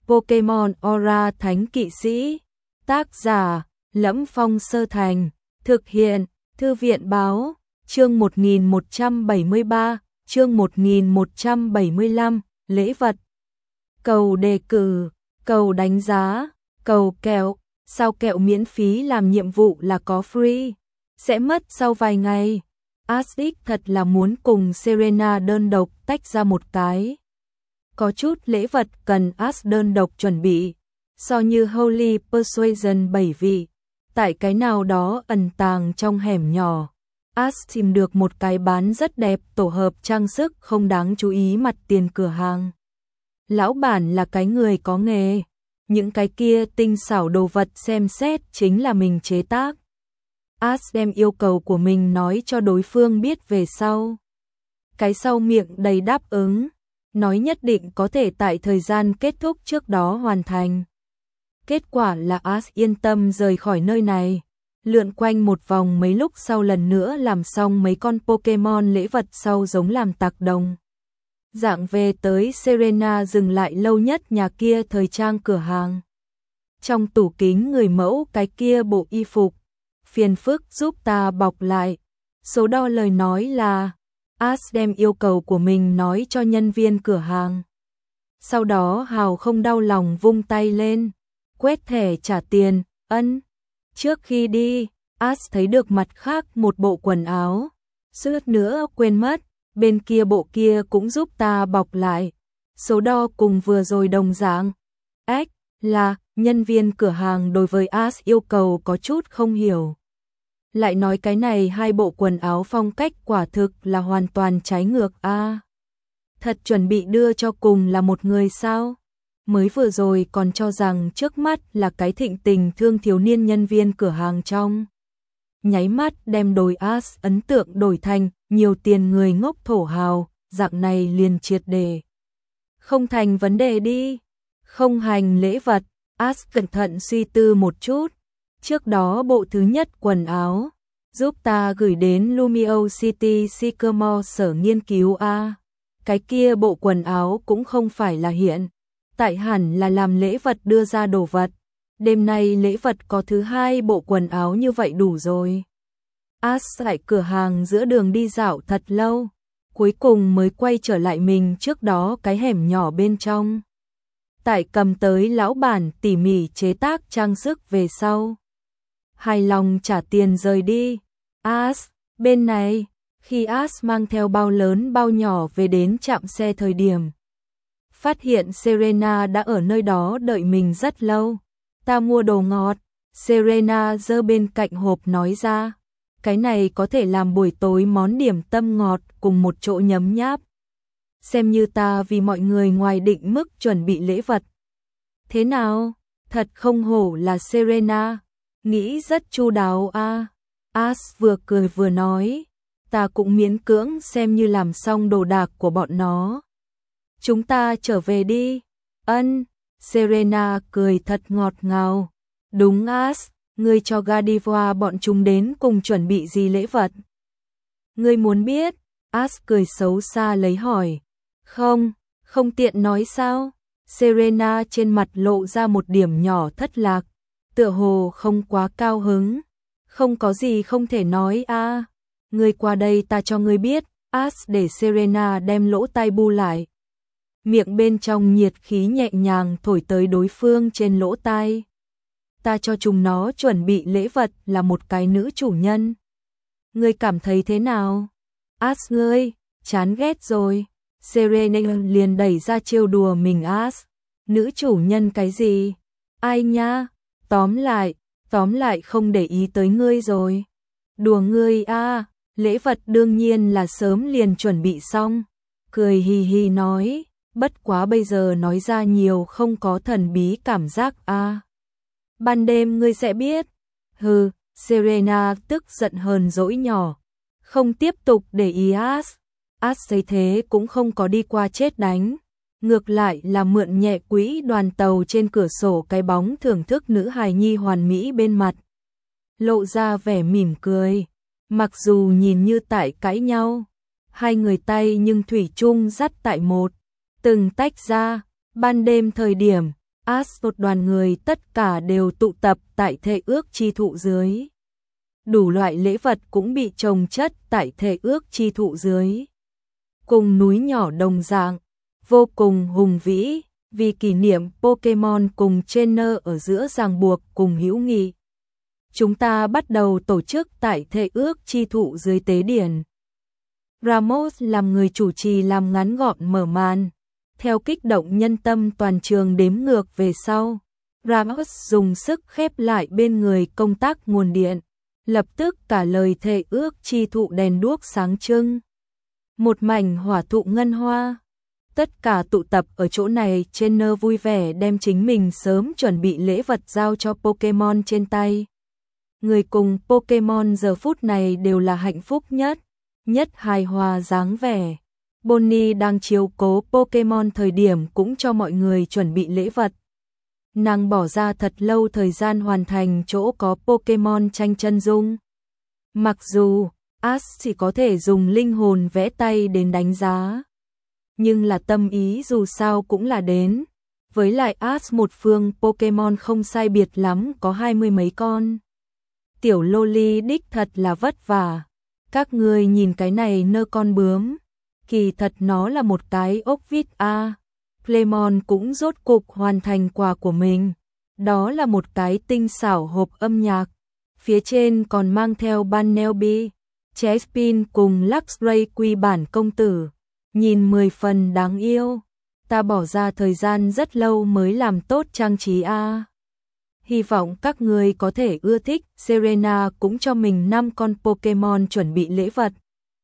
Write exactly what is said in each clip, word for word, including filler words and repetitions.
Pokemon Aura Thánh Kỵ Sĩ. Tác giả: Lẫm Phong Sơ Thành. Thực hiện: Thư viện báo. Chương một nghìn một trăm bảy mươi ba, chương một nghìn một trăm bảy mươi lăm, lễ vật. Cầu đề cử, cầu đánh giá, cầu kẹo. Sao kẹo miễn phí làm nhiệm vụ là có free, sẽ mất sau vài ngày. Ash thật là muốn cùng Serena đơn độc tách ra một cái. Có chút lễ vật cần Ash đơn độc chuẩn bị, so như Holy Persuasion bảy vị. Tại cái nào đó ẩn tàng trong hẻm nhỏ, Ash tìm được một cái bán rất đẹp tổ hợp trang sức không đáng chú ý mặt tiền cửa hàng. Lão bản là cái người có nghề, những cái kia tinh xảo đồ vật xem xét chính là mình chế tác. Ash đem yêu cầu của mình nói cho đối phương biết về sau. Cái sau miệng đầy đáp ứng, nói nhất định có thể tại thời gian kết thúc trước đó hoàn thành. Kết quả là Ash yên tâm rời khỏi nơi này, lượn quanh một vòng mấy lúc sau lần nữa làm xong mấy con Pokemon lễ vật sau giống làm tạc đồng. Dạng về tới Serena dừng lại lâu nhất nhà kia thời trang cửa hàng. Trong tủ kính người mẫu cái kia bộ y phục, phiền phức giúp ta bọc lại. Số đo lời nói là, Ash đem yêu cầu của mình nói cho nhân viên cửa hàng. Sau đó hào không đau lòng vung tay lên, quét thẻ trả tiền, ân. Trước khi đi, Ash thấy được mặt khác một bộ quần áo, suýt nữa quên mất, bên kia bộ kia cũng giúp ta bọc lại. Số đo cùng vừa rồi đồng dạng. Ếch, là, nhân viên cửa hàng đối với Ash yêu cầu có chút không hiểu. Lại nói cái này hai bộ quần áo phong cách quả thực là hoàn toàn trái ngược a. À, thật chuẩn bị đưa cho cùng là một người sao? Mới vừa rồi còn cho rằng trước mắt là cái thịnh tình thương thiếu niên nhân viên cửa hàng trong. Nháy mắt đem đồi Ash ấn tượng đổi thành nhiều tiền người ngốc thổ hào, dạng này liền triệt đề. Không thành vấn đề đi. Không hành lễ vật, Ash cẩn thận suy tư một chút. Trước đó bộ thứ nhất quần áo, giúp ta gửi đến Lumio City Sycamore sở nghiên cứu a. À, cái kia bộ quần áo cũng không phải là hiện, tại hẳn là làm lễ vật đưa ra đồ vật. Đêm nay lễ vật có thứ hai bộ quần áo như vậy đủ rồi. Ash tại cửa hàng giữa đường đi dạo thật lâu, cuối cùng mới quay trở lại mình trước đó cái hẻm nhỏ bên trong. Tại cầm tới lão bản tỉ mỉ chế tác trang sức về sau, hài lòng trả tiền rời đi. Ash, bên này, khi Ash mang theo bao lớn bao nhỏ về đến trạm xe thời điểm, phát hiện Serena đã ở nơi đó đợi mình rất lâu. Ta mua đồ ngọt, Serena giơ bên cạnh hộp nói ra, cái này có thể làm buổi tối món điểm tâm ngọt cùng một chỗ nhấm nháp. Xem như ta vì mọi người ngoài định mức chuẩn bị lễ vật. Thế nào, thật không hổ là Serena, nghĩ rất chu đáo a. À. Ash vừa cười vừa nói, ta cũng miễn cưỡng xem như làm xong đồ đạc của bọn nó. Chúng ta trở về đi. Ân. Serena cười thật ngọt ngào. Đúng Ash, ngươi cho Gardevoir bọn chúng đến cùng chuẩn bị gì lễ vật? Ngươi muốn biết? Ash cười xấu xa lấy hỏi. Không, không tiện nói sao? Serena trên mặt lộ ra một điểm nhỏ thất lạc, tựa hồ không quá cao hứng. Không có gì không thể nói a. À. Ngươi qua đây ta cho ngươi biết. Ash để Serena đem lỗ tai bu lại. Miệng bên trong nhiệt khí nhẹ nhàng thổi tới đối phương trên lỗ tai. Ta cho chúng nó chuẩn bị lễ vật là một cái nữ chủ nhân. Ngươi cảm thấy thế nào? Ash ngươi, chán ghét rồi. Serena liền đẩy ra trêu đùa mình Ash. Nữ chủ nhân cái gì? Ai nha? Tóm lại, tóm lại không để ý tới ngươi rồi. Đùa ngươi a, à, lễ vật đương nhiên là sớm liền chuẩn bị xong. Cười hì hì nói. Bất quá bây giờ nói ra nhiều không có thần bí cảm giác a. À. Ban đêm ngươi sẽ biết. Hừ, Serena tức giận hờn dỗi nhỏ, không tiếp tục để ý Ash. Ash thấy thế cũng không có đi qua chết đánh, ngược lại là mượn nhẹ quỹ đoàn tàu trên cửa sổ cái bóng thưởng thức nữ hài nhi hoàn mỹ bên mặt. Lộ ra vẻ mỉm cười, mặc dù nhìn như tại cãi nhau, hai người tay nhưng thủy chung dắt tại một. Từng tách ra, ban đêm thời điểm, Ash một đoàn người tất cả đều tụ tập tại thệ ước chi thụ dưới. Đủ loại lễ vật cũng bị chồng chất tại thệ ước chi thụ dưới. Cùng núi nhỏ đồng dạng, vô cùng hùng vĩ, vì kỷ niệm Pokemon cùng trainer ở giữa ràng buộc cùng hữu nghị. Chúng ta bắt đầu tổ chức tại thệ ước chi thụ dưới tế điển. Ramos làm người chủ trì làm ngắn gọn mở màn. Theo kích động nhân tâm toàn trường đếm ngược về sau, Ramos dùng sức khép lại bên người công tác nguồn điện. Lập tức cả lời thệ ước chi thụ đèn đuốc sáng trưng. Một mảnh hỏa thụ ngân hoa. Tất cả tụ tập ở chỗ này, trainer vui vẻ đem chính mình sớm chuẩn bị lễ vật giao cho Pokemon trên tay. Người cùng Pokemon giờ phút này đều là hạnh phúc nhất, nhất hài hòa dáng vẻ. Bonnie đang chiếu cố Pokemon thời điểm cũng cho mọi người chuẩn bị lễ vật. Nàng bỏ ra thật lâu thời gian hoàn thành chỗ có Pokemon tranh chân dung. Mặc dù Ash chỉ có thể dùng linh hồn vẽ tay đến đánh giá, nhưng là tâm ý dù sao cũng là đến. Với lại Ash một phương Pokemon không sai biệt lắm có hai mươi mấy con. Tiểu Loli đích thật là vất vả. Các người nhìn cái này nơ con bướm. Kỳ thật nó là một cái ốc vít a. Clemon cũng rốt cục hoàn thành quà của mình. Đó là một cái tinh xảo hộp âm nhạc. Phía trên còn mang theo Bunnelby, Chespin cùng Luxray quy bản công tử. Nhìn mười phần đáng yêu. Ta bỏ ra thời gian rất lâu mới làm tốt trang trí a. Hy vọng các người có thể ưa thích. Serena cũng cho mình năm con Pokemon chuẩn bị lễ vật.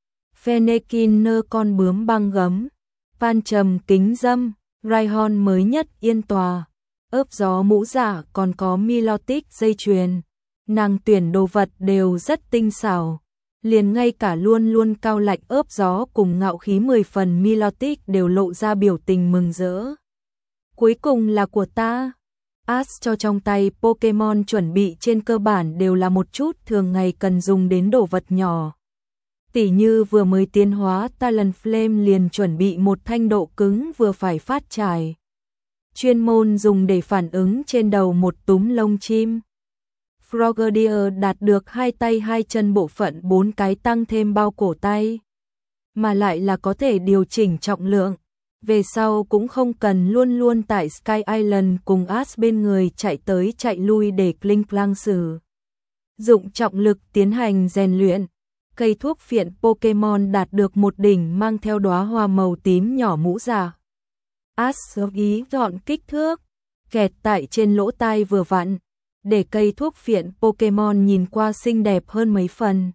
Fennekin nơ con bướm băng gấm, Pancham kính dâm, Rhyhorn mới nhất yên tòa, ớp gió mũ giả còn có Milotic dây chuyền. Nàng tuyển đồ vật đều rất tinh xảo, liền ngay cả luôn luôn cao lạnh ớp gió cùng ngạo khí mười phần Milotic đều lộ ra biểu tình mừng rỡ. Cuối cùng là của ta. Ash cho trong tay Pokemon chuẩn bị trên cơ bản đều là một chút thường ngày cần dùng đến đồ vật nhỏ. Tỉ như vừa mới tiến hóa Talonflame liền chuẩn bị một thanh độ cứng vừa phải phát trải. Chuyên môn dùng để phản ứng trên đầu một túm lông chim. Frogadier đạt được hai tay hai chân bộ phận bốn cái tăng thêm bao cổ tay. Mà lại là có thể điều chỉnh trọng lượng. Về sau cũng không cần luôn luôn tại Sky Island cùng Ash bên người chạy tới chạy lui để Klinklang sử dụng trọng lực tiến hành rèn luyện. Cây thuốc phiện Pokemon đạt được một đỉnh mang theo đóa hoa màu tím nhỏ mũ giả. Ash ý dọn kích thước, kẹt tại trên lỗ tai vừa vặn, để cây thuốc phiện Pokemon nhìn qua xinh đẹp hơn mấy phần.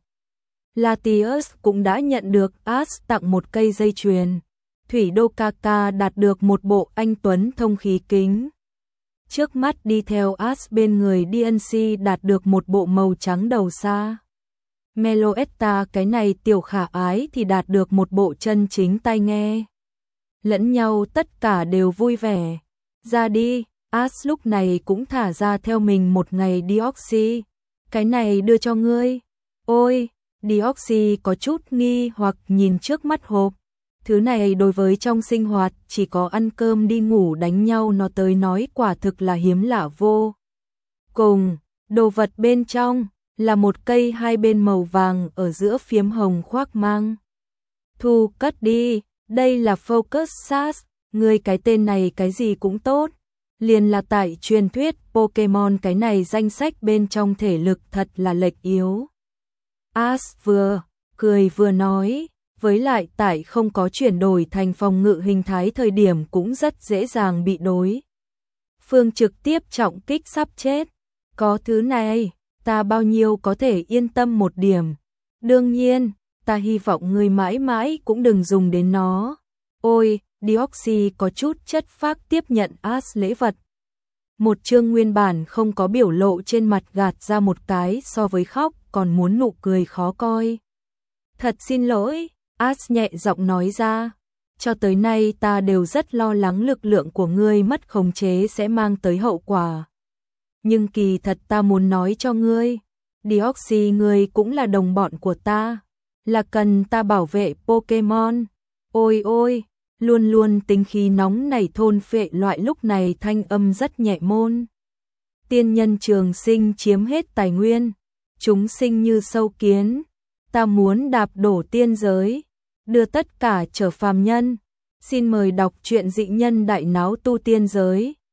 Latios cũng đã nhận được Ash tặng một cây dây chuyền. Thủy Đô Kaka đạt được một bộ anh tuấn thông khí kính. Trước mắt đi theo Ash bên người đê en xê đạt được một bộ màu trắng đầu xa. Meloetta cái này tiểu khả ái thì đạt được một bộ chân chính tai nghe. Lẫn nhau tất cả đều vui vẻ. Ra đi, Ash lúc này cũng thả ra theo mình một ngày Deoxy. Cái này đưa cho ngươi. Ôi, Deoxy có chút nghi hoặc nhìn trước mắt hộp. Thứ này đối với trong sinh hoạt chỉ có ăn cơm đi ngủ đánh nhau nó tới nói quả thực là hiếm lạ vô cùng. Đồ vật bên trong là một cây hai bên màu vàng ở giữa phiếm hồng khoác mang. Thu cất đi, đây là Focus Sash, người cái tên này cái gì cũng tốt. Liền là tại truyền thuyết Pokemon cái này danh sách bên trong thể lực thật là lệch yếu. Ash vừa cười vừa nói, với lại tại không có chuyển đổi thành phòng ngự hình thái thời điểm cũng rất dễ dàng bị đối phương trực tiếp trọng kích sắp chết. Có thứ này, ta bao nhiêu có thể yên tâm một điểm. Đương nhiên, ta hy vọng người mãi mãi cũng đừng dùng đến nó. Ôi, Deoxy có chút chất phác tiếp nhận Ash lễ vật. Một chương nguyên bản không có biểu lộ trên mặt gạt ra một cái so với khóc còn muốn nụ cười khó coi. Thật xin lỗi, Ash nhẹ giọng nói ra. Cho tới nay ta đều rất lo lắng lực lượng của ngươi mất khống chế sẽ mang tới hậu quả. Nhưng kỳ thật ta muốn nói cho ngươi, Deoxy ngươi cũng là đồng bọn của ta, là cần ta bảo vệ Pokemon. Ôi ôi, luôn luôn tính khí nóng nảy thôn phệ loại lúc này thanh âm rất nhẹ môn. Tiên nhân trường sinh chiếm hết tài nguyên, chúng sinh như sâu kiến, ta muốn đạp đổ tiên giới, đưa tất cả trở phàm nhân. Xin mời đọc truyện Dị Nhân Đại Náo Tu Tiên Giới.